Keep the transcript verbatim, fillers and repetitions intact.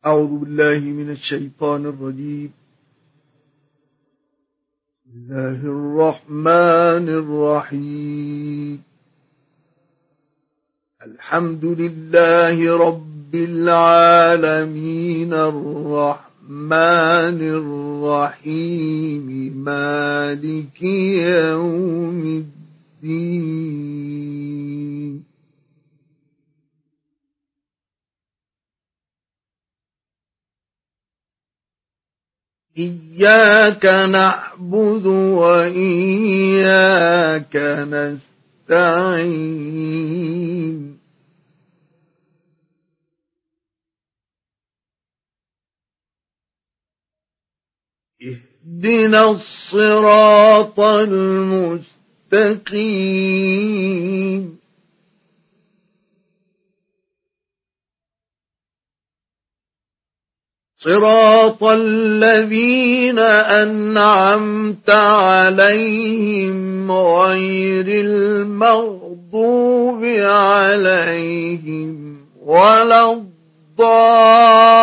أعوذ بالله من الشيطان الرجيم. بسم الله الرحمن الرحيم. الحمد لله رب العالمين الرحمن الرحيم مالك يوم الدين. إياك نعبد وإياك نستعين. اهدنا الصراط المستقيم. صراط الذين أنعمت عليهم غير المغضوب عليهم ولا الضالين.